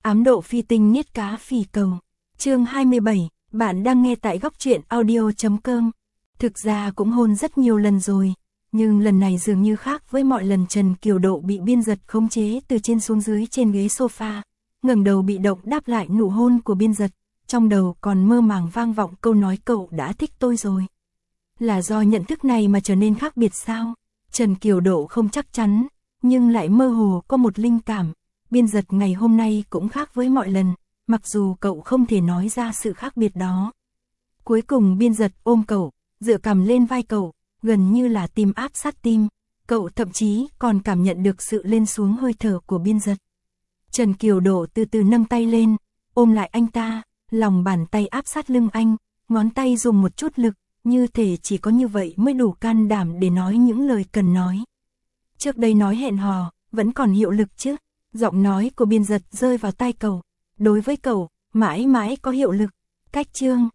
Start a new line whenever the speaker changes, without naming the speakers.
Ám độ phi tinh niết cá phì cầu. Chương 27, bạn đang nghe tại góc truyện audio.com. Thực ra cũng hôn rất nhiều lần rồi, nhưng lần này dường như khác với mọi lần. Trần Kiều Độ bị biên giật khống chế từ trên xuống dưới trên ghế sofa, ngẩng đầu bị động đáp lại nụ hôn của biên giật, trong đầu còn mơ màng vang vọng câu nói cậu đã thích tôi rồi. Là do nhận thức này mà trở nên khác biệt sao? Trần Kiều Độ không chắc chắn, nhưng lại mơ hồ có một linh cảm. Biên giật ngày hôm nay cũng khác với mọi lần, mặc dù cậu không thể nói ra sự khác biệt đó. Cuối cùng biên giật ôm cậu, dựa cằm lên vai cậu, gần như là tim áp sát tim. Cậu thậm chí còn cảm nhận được sự lên xuống hơi thở của biên giật. Trần Kiều Độ từ từ nâng tay lên, ôm lại anh ta, lòng bàn tay áp sát lưng anh, ngón tay dùng một chút lực, như thể chỉ có như vậy mới đủ can đảm để nói những lời cần nói. Trước đây nói hẹn hò, vẫn còn hiệu lực chứ? Giọng nói của biên giật rơi vào tai cậu. Đối với cậu, mãi mãi có hiệu lực. Cách chương